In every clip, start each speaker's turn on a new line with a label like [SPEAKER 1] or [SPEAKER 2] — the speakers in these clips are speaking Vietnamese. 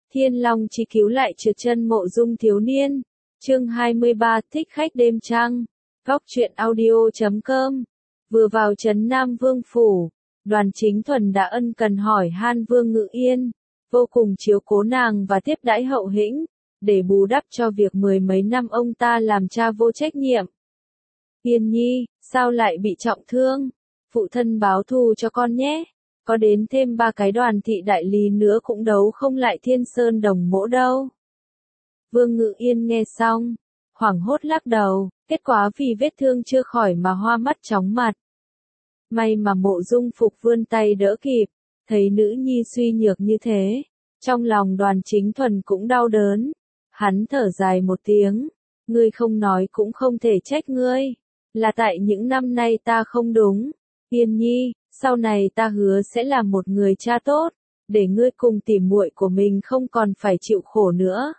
[SPEAKER 1] Thiên Long chi cứu lại trượt chân Mộ Dung thiếu niên. Chương 23, thích khách đêm trăng. Góc truyện audio.com. Vừa vào trấn Nam Vương phủ, Đoàn Chính Thuần đã ân cần hỏi han Vương Ngự Yên, vô cùng chiếu cố nàng và tiếp đãi hậu hĩnh, để bù đắp cho việc mười mấy năm ông ta làm cha vô trách nhiệm. Yên nhi, sao lại bị trọng thương? Phụ thân báo thù cho con nhé. Có đến thêm 3 cái Đoàn thị đại lý nữa cũng đấu không lại Thiên Sơn Đồng Mỗ đâu. Vương Ngự Yên nghe xong, hoảng hốt lắc đầu, kết quả vì vết thương chưa khỏi mà hoa mắt chóng mặt. May mà Mộ Dung Phục vươn tay đỡ kịp, thấy nữ nhi suy nhược như thế, trong lòng Đoàn Chính Thuần cũng đau đớn. Hắn thở dài một tiếng, ngươi không nói cũng không thể trách ngươi, là tại những năm nay ta không đúng. Yên nhi, sau này ta hứa sẽ làm một người cha tốt, để ngươi cùng tỉ muội của mình không còn phải chịu khổ nữa.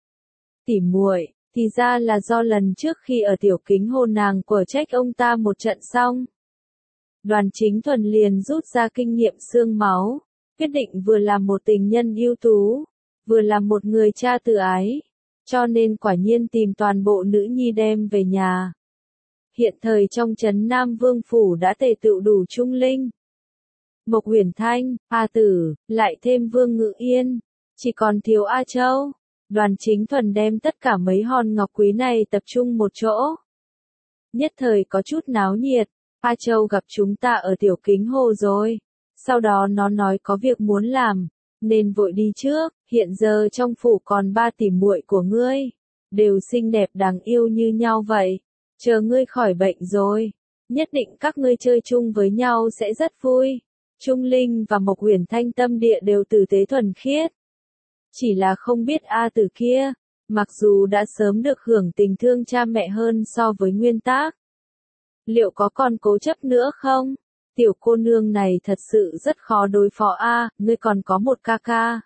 [SPEAKER 1] Tỉ muội, thì ra là do lần trước khi ở Tiểu Kính Hồ nàng quở trách ông ta một trận xong. Đoàn Chính Thuần liền rút ra kinh nghiệm xương máu, quyết định vừa làm một tình nhân ưu tú, vừa làm một người cha từ ái, cho nên quả nhiên tìm toàn bộ nữ nhi đem về nhà. Hiện thời trong trấn Nam Vương phủ đã tề tựu đủ trung linh. Mộc Huyền Thanh, A Tử, lại thêm Vương Ngự Yên, chỉ còn thiếu A Châu. Đoàn Chính Thuần đem tất cả mấy hòn ngọc quý này tập trung một chỗ. Nhất thời có chút náo nhiệt, A Châu gặp chúng ta ở Tiểu Kính Hồ rồi. Sau đó nó nói có việc muốn làm, nên vội đi trước. Hiện giờ trong phủ còn 3 tỷ muội của ngươi, đều xinh đẹp đáng yêu như nhau vậy. Chờ ngươi khỏi bệnh rồi, nhất định các ngươi chơi chung với nhau sẽ rất vui. Trung Linh và Mộc Huyền Thanh tâm địa đều tử tế thuần khiết. Chỉ là không biết A Tử kia, mặc dù đã sớm được hưởng tình thương cha mẹ hơn so với nguyên tắc, liệu có còn cố chấp nữa không? Tiểu cô nương này thật sự rất khó đối phó a, ngươi còn có một ca ca.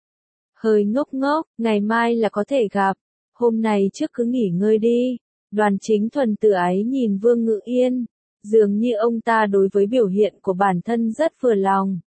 [SPEAKER 1] Hơi ngốc ngốc, ngày mai là có thể gặp, hôm nay trước cứ nghỉ ngơi đi. Đoàn Chính Thuần tự ái nhìn Vương Ngự Yên, dường như ông ta đối với biểu hiện của bản thân rất vừa lòng.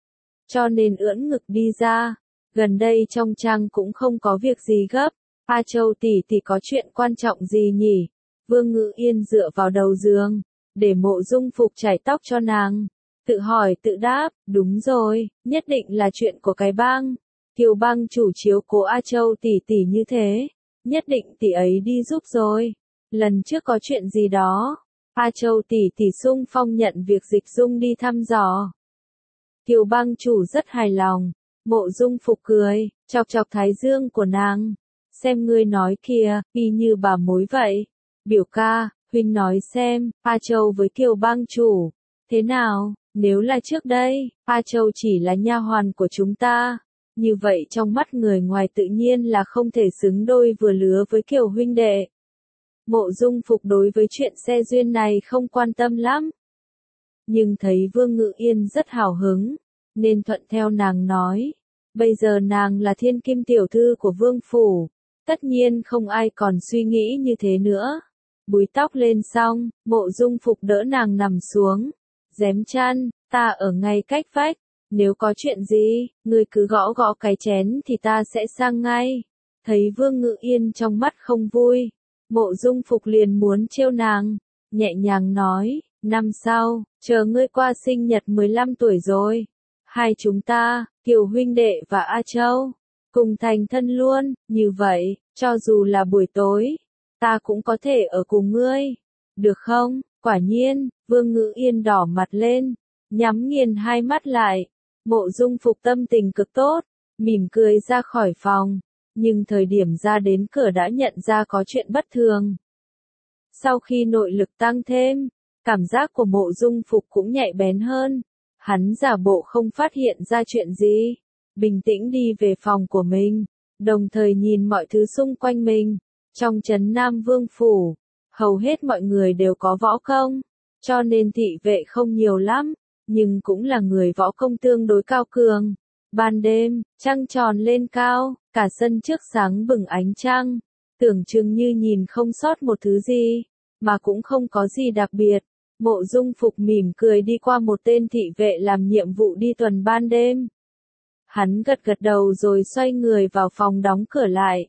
[SPEAKER 1] Cho nên ưỡn ngực đi ra, gần đây trong trang cũng không có việc gì gấp. A Châu tỷ tỷ có chuyện quan trọng gì nhỉ? Vương Ngự Yên dựa vào đầu giường, để Mộ Dung Phục chải tóc cho nàng. Tự hỏi tự đáp, đúng rồi, nhất định là chuyện của cái bang. Kiều bang chủ chiếu cố A Châu tỷ tỷ như thế, nhất định tỷ ấy đi giúp rồi. Lần trước có chuyện gì đó, A Châu tỷ tỷ xung phong nhận việc Dịch Dung đi thăm dò. Kiều bang chủ rất hài lòng. Mộ Dung Phục cười, chọc chọc thái dương của nàng. Xem ngươi nói kìa, y như bà mối vậy. Biểu ca, huynh nói xem, A Châu với Kiều bang chủ, thế nào? Nếu là trước đây, A Châu chỉ là nha hoàn của chúng ta, như vậy trong mắt người ngoài tự nhiên là không thể xứng đôi vừa lứa với Kiều huynh đệ. Mộ Dung Phục đối với chuyện xe duyên này không quan tâm lắm. Nhưng thấy Vương Ngự Yên rất hào hứng, nên thuận theo nàng nói. Bây giờ nàng là thiên kim tiểu thư của Vương phủ, tất nhiên không ai còn suy nghĩ như thế nữa. Búi tóc lên xong, Mộ Dung Phục đỡ nàng nằm xuống, rém chăn, ta ở ngay cách vách, nếu có chuyện gì, ngươi cứ gõ gõ cái chén thì ta sẽ sang ngay. Thấy Vương Ngự Yên trong mắt không vui, Mộ Dung Phục liền muốn trêu nàng, nhẹ nhàng nói, năm sau, chờ ngươi qua sinh nhật 15 tuổi rồi, hai chúng ta, Kiều huynh đệ và A Châu, cùng thành thân luôn, như vậy, cho dù là buổi tối, ta cũng có thể ở cùng ngươi, được không? Quả nhiên, Vương Ngự Yên đỏ mặt lên, nhắm nghiền hai mắt lại. Mộ Dung Phục tâm tình cực tốt, mỉm cười ra khỏi phòng, nhưng thời điểm ra đến cửa đã nhận ra có chuyện bất thường. Sau khi nội lực tăng thêm, cảm giác của Mộ Dung Phục cũng nhạy bén hơn. Hắn giả bộ không phát hiện ra chuyện gì, bình tĩnh đi về phòng của mình, đồng thời nhìn mọi thứ xung quanh mình. Trong trấn Nam Vương phủ, hầu hết mọi người đều có võ công, cho nên thị vệ không nhiều lắm, nhưng cũng là người võ công tương đối cao cường. Ban đêm, trăng tròn lên cao, cả sân trước sáng bừng ánh trăng, tưởng chừng như nhìn không sót một thứ gì, mà cũng không có gì đặc biệt. Mộ Dung Phục mỉm cười đi qua một tên thị vệ làm nhiệm vụ đi tuần ban đêm. Hắn gật gật đầu rồi xoay người vào phòng đóng cửa lại.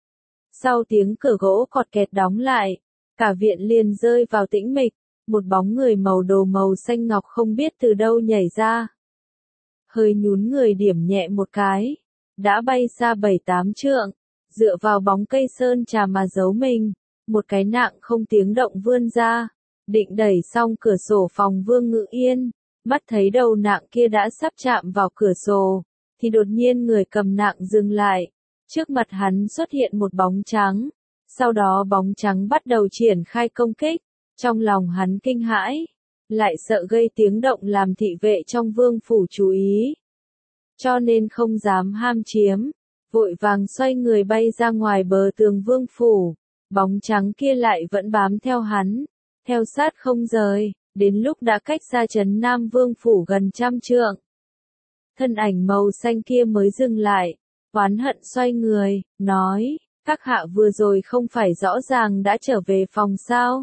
[SPEAKER 1] Sau tiếng cửa gỗ cọt kẹt đóng lại, cả viện liền rơi vào tĩnh mịch, một bóng người màu đồ màu xanh ngọc không biết từ đâu nhảy ra. Hơi nhún người điểm nhẹ một cái, đã bay xa 7-8 trượng, dựa vào bóng cây sơn trà mà giấu mình, một cái nạng không tiếng động vươn ra, định đẩy xong cửa sổ phòng Vương Ngự Yên, mắt thấy đầu nạng kia đã sắp chạm vào cửa sổ, thì đột nhiên người cầm nạng dừng lại, trước mặt hắn xuất hiện một bóng trắng, sau đó bóng trắng bắt đầu triển khai công kích, trong lòng hắn kinh hãi, lại sợ gây tiếng động làm thị vệ trong vương phủ chú ý, cho nên không dám ham chiếm, vội vàng xoay người bay ra ngoài bờ tường vương phủ, bóng trắng kia lại vẫn bám theo hắn, theo sát không rời, đến lúc đã cách xa trấn Nam Vương phủ gần 100 trượng. Thân ảnh màu xanh kia mới dừng lại, oán hận xoay người, nói, các hạ vừa rồi không phải rõ ràng đã trở về phòng sao?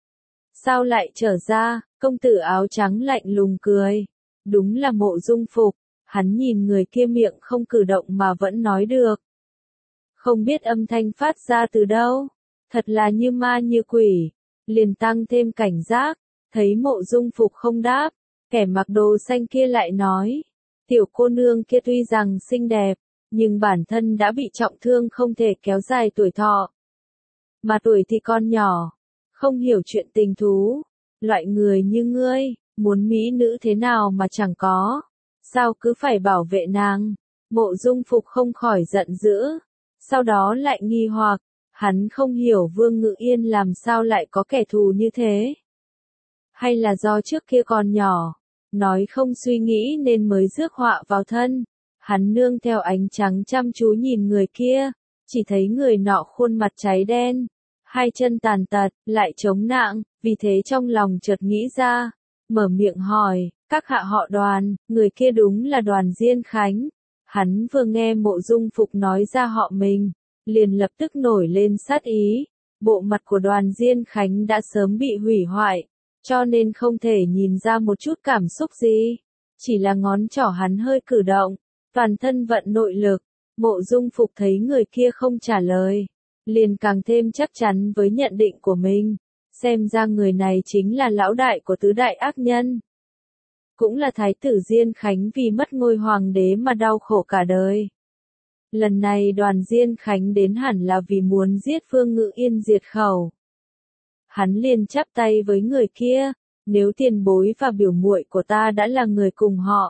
[SPEAKER 1] Sao lại trở ra? Công tử áo trắng lạnh lùng cười, đúng là Mộ Dung Phục. Hắn nhìn người kia miệng không cử động mà vẫn nói được. Không biết âm thanh phát ra từ đâu, thật là như ma như quỷ, liền tăng thêm cảnh giác, thấy Mộ Dung Phục không đáp, kẻ mặc đồ xanh kia lại nói, tiểu cô nương kia tuy rằng xinh đẹp, nhưng bản thân đã bị trọng thương không thể kéo dài tuổi thọ. Mà tuổi thì còn nhỏ, không hiểu chuyện tình thú, loại người như ngươi, muốn mỹ nữ thế nào mà chẳng có. Sao cứ phải bảo vệ nàng? Mộ Dung Phục không khỏi giận dữ, sau đó lại nghi hoặc, hắn không hiểu Vương Ngự Yên làm sao lại có kẻ thù như thế. Hay là do trước kia còn nhỏ, nói không suy nghĩ nên mới rước họa vào thân. Hắn nương theo ánh trắng chăm chú nhìn người kia, chỉ thấy người nọ khuôn mặt cháy đen, hai chân tàn tật, lại chống nạng, vì thế trong lòng chợt nghĩ ra, mở miệng hỏi, các hạ họ Đoàn, người kia đúng là Đoàn Diên Khánh. Hắn vừa nghe Mộ Dung Phục nói ra họ mình, liền lập tức nổi lên sát ý, bộ mặt của Đoàn Diên Khánh đã sớm bị hủy hoại, cho nên không thể nhìn ra một chút cảm xúc gì, chỉ là ngón trỏ hắn hơi cử động, toàn thân vận nội lực. Mộ Dung Phục thấy người kia không trả lời, liền càng thêm chắc chắn với nhận định của mình, xem ra người này chính là lão đại của tứ đại ác nhân. Cũng là thái tử Diên Khánh vì mất ngôi hoàng đế mà đau khổ cả đời. Lần này Đoàn Diên Khánh đến hẳn là vì muốn giết Vương Ngự Yên diệt khẩu. Hắn liền chắp tay với người kia, nếu tiền bối và biểu muội của ta đã là người cùng họ,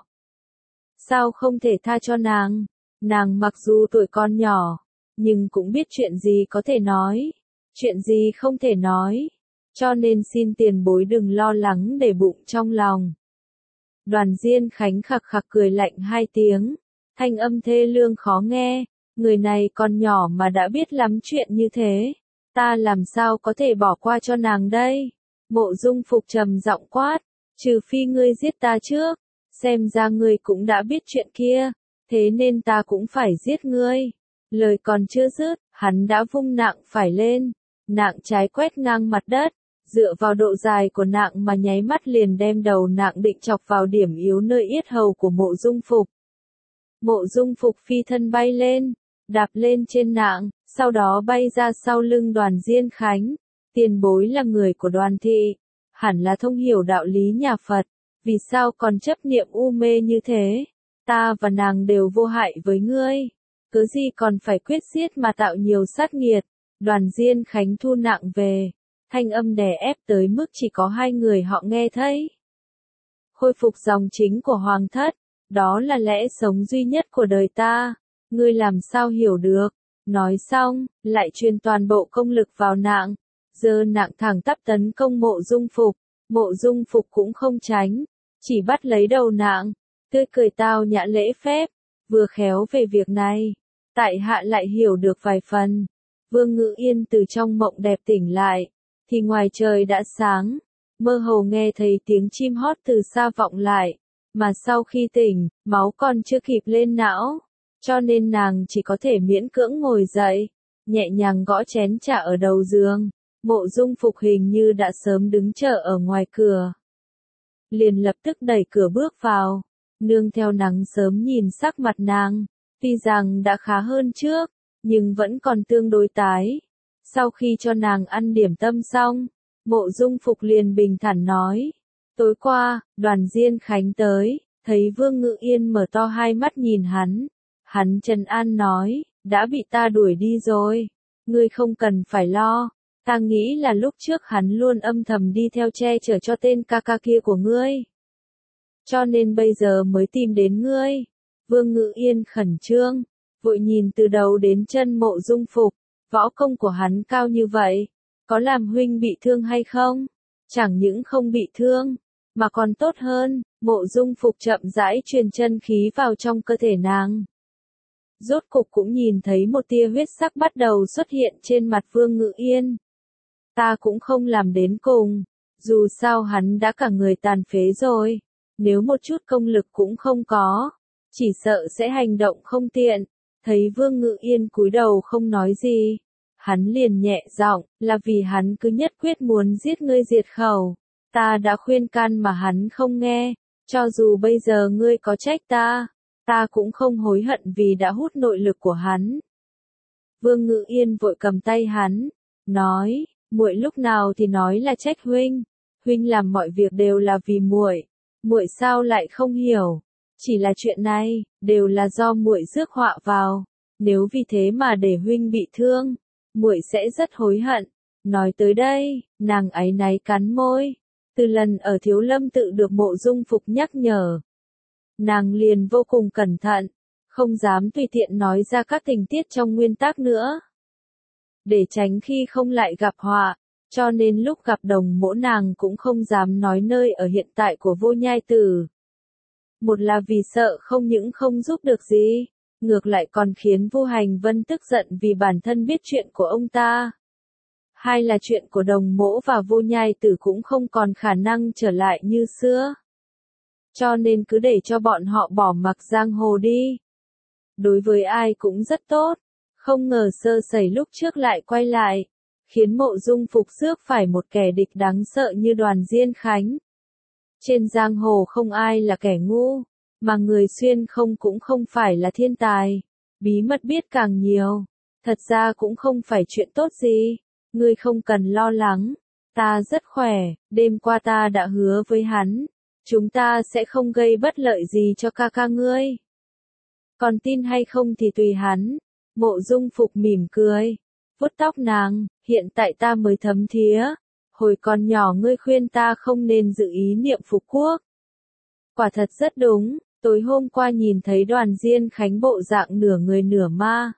[SPEAKER 1] sao không thể tha cho nàng? Nàng mặc dù tuổi còn nhỏ, nhưng cũng biết chuyện gì có thể nói, chuyện gì không thể nói, cho nên xin tiền bối đừng lo lắng để bụng trong lòng. Đoàn Diên Khánh khặc khặc cười lạnh hai tiếng, thanh âm thê lương khó nghe, người này còn nhỏ mà đã biết lắm chuyện như thế, ta làm sao có thể bỏ qua cho nàng đây? Mộ Dung Phục trầm giọng quát, trừ phi ngươi giết ta trước, xem ra ngươi cũng đã biết chuyện kia, thế nên ta cũng phải giết ngươi. Lời còn chưa dứt, hắn đã vung nạng phải lên, nạng trái quét ngang mặt đất, dựa vào độ dài của nạng mà nháy mắt liền đem đầu nạng định chọc vào điểm yếu nơi yết hầu của Mộ Dung Phục. Mộ Dung Phục phi thân bay lên, đạp lên trên nạng, sau đó bay ra sau lưng Đoàn Diên Khánh. Tiền bối là người của Đoàn thị, hẳn là thông hiểu đạo lý nhà Phật, vì sao còn chấp niệm u mê như thế? Ta và nàng đều vô hại với ngươi, cớ gì còn phải quyết giết mà tạo nhiều sát nghiệt? Đoàn Diên Khánh thu nạng về, thanh âm đè ép tới mức chỉ có hai người họ nghe thấy. Khôi phục dòng chính của hoàng thất, đó là lẽ sống duy nhất của đời ta, ngươi làm sao hiểu được? Nói xong, lại truyền toàn bộ công lực vào nạng, giơ nạng thẳng tắp tấn công Mộ Dung Phục. Mộ Dung Phục cũng không tránh, chỉ bắt lấy đầu nạng, tươi cười tao nhã lễ phép, vừa khéo về việc này, tại hạ lại hiểu được vài phần. Vương Ngự Yên từ trong mộng đẹp tỉnh lại, thì ngoài trời đã sáng, mơ hồ nghe thấy tiếng chim hót từ xa vọng lại, mà sau khi tỉnh, máu còn chưa kịp lên não, cho nên nàng chỉ có thể miễn cưỡng ngồi dậy, nhẹ nhàng gõ chén trà ở đầu giường. Mộ Dung Phục hình như đã sớm đứng chờ ở ngoài cửa, liền lập tức đẩy cửa bước vào, Nương theo nắng sớm nhìn sắc mặt nàng, tuy rằng đã khá hơn trước, nhưng vẫn còn tương đối tái. Sau khi cho nàng ăn điểm tâm xong, Mộ Dung Phục liền bình thản nói. Tối qua, Đoàn Diên Khánh tới, thấy Vương Ngự Yên mở to hai mắt nhìn hắn. Hắn trấn an nói, đã bị ta đuổi đi rồi, ngươi không cần phải lo. Ta nghĩ là lúc trước hắn luôn âm thầm đi theo che chở cho tên ca ca kia của ngươi. Cho nên bây giờ mới tìm đến ngươi. Vương Ngự Yên khẩn trương, vội nhìn từ đầu đến chân Mộ Dung Phục, võ công của hắn cao như vậy, có làm huynh bị thương hay không? Chẳng những không bị thương, mà còn tốt hơn. Mộ Dung Phục chậm rãi truyền chân khí vào trong cơ thể nàng. Rốt cục cũng nhìn thấy một tia huyết sắc bắt đầu xuất hiện trên mặt Vương Ngự Yên. Ta cũng không làm đến cùng, dù sao hắn đã cả người tàn phế rồi, nếu một chút công lực cũng không có, chỉ sợ sẽ hành động không tiện. Thấy Vương Ngự Yên cúi đầu không nói gì, hắn liền nhẹ giọng, là vì hắn cứ nhất quyết muốn giết ngươi diệt khẩu. Ta đã khuyên can mà hắn không nghe, cho dù bây giờ ngươi có trách ta, ta cũng không hối hận vì đã hút nội lực của hắn. Vương Ngự Yên vội cầm tay hắn, nói, muội lúc nào thì nói là trách huynh, huynh làm mọi việc đều là vì muội, muội sao lại không hiểu? Chỉ là chuyện này, đều là do muội rước họa vào, nếu vì thế mà để huynh bị thương, muội sẽ rất hối hận. Nói tới đây, nàng áy náy cắn môi. Từ lần ở Thiếu Lâm tự được Mộ Dung Phục nhắc nhở, nàng liền vô cùng cẩn thận, không dám tùy tiện nói ra các tình tiết trong nguyên tác nữa, để tránh khi không lại gặp họa. Cho nên lúc gặp Đồng Mỗ nàng cũng không dám nói nơi ở hiện tại của Vô Nhai Tử. Một là vì sợ không những không giúp được gì, ngược lại còn khiến Vu Hành Vân tức giận vì bản thân biết chuyện của ông ta. Hai là chuyện của Đồng Mỗ và Vô Nhai Tử cũng không còn khả năng trở lại như xưa. Cho nên cứ để cho bọn họ bỏ mặc giang hồ đi. Đối với ai cũng rất tốt, không ngờ sơ sẩy lúc trước lại quay lại, khiến Mộ Dung Phục rước phải một kẻ địch đáng sợ như Đoàn Diên Khánh. Trên giang hồ không ai là kẻ ngu, mà người xuyên không cũng không phải là thiên tài, bí mật biết càng nhiều, thật ra cũng không phải chuyện tốt gì. Ngươi không cần lo lắng, ta rất khỏe, đêm qua ta đã hứa với hắn, chúng ta sẽ không gây bất lợi gì cho ca ca ngươi. Còn tin hay không thì tùy hắn. Mộ Dung Phục mỉm cười, vuốt tóc nàng, hiện tại ta mới thấm thía, hồi còn nhỏ ngươi khuyên ta không nên dự ý niệm phục quốc. Quả thật rất đúng, tối hôm qua nhìn thấy Đoàn Diên Khánh bộ dạng nửa người nửa ma.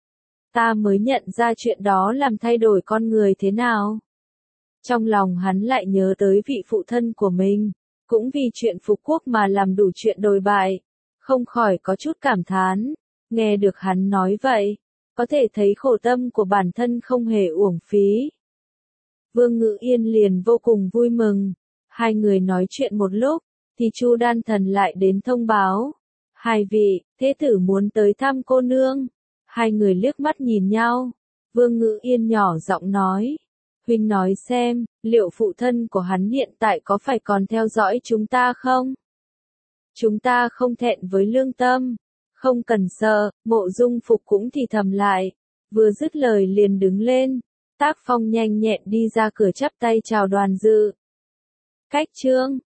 [SPEAKER 1] Ta mới nhận ra chuyện đó làm thay đổi con người thế nào. Trong lòng hắn lại nhớ tới vị phụ thân của mình, cũng vì chuyện phục quốc mà làm đủ chuyện đồi bại, không khỏi có chút cảm thán. Nghe được hắn nói vậy, có thể thấy khổ tâm của bản thân không hề uổng phí. Vương Ngự Yên liền vô cùng vui mừng. Hai người nói chuyện một lúc, thì Chu Đan Thần lại đến thông báo. Hai vị, thế tử muốn tới thăm cô nương. Hai người liếc mắt nhìn nhau. Vương Ngự Yên nhỏ giọng nói. Huynh nói xem, liệu phụ thân của hắn hiện tại có phải còn theo dõi chúng ta không? Chúng ta không thẹn với lương tâm. Không cần sợ, Mộ Dung Phục cũng thì thầm lại. Vừa dứt lời liền đứng lên. Tác Phong nhanh nhẹn đi ra cửa chắp tay chào Đoàn Dự. Cách chương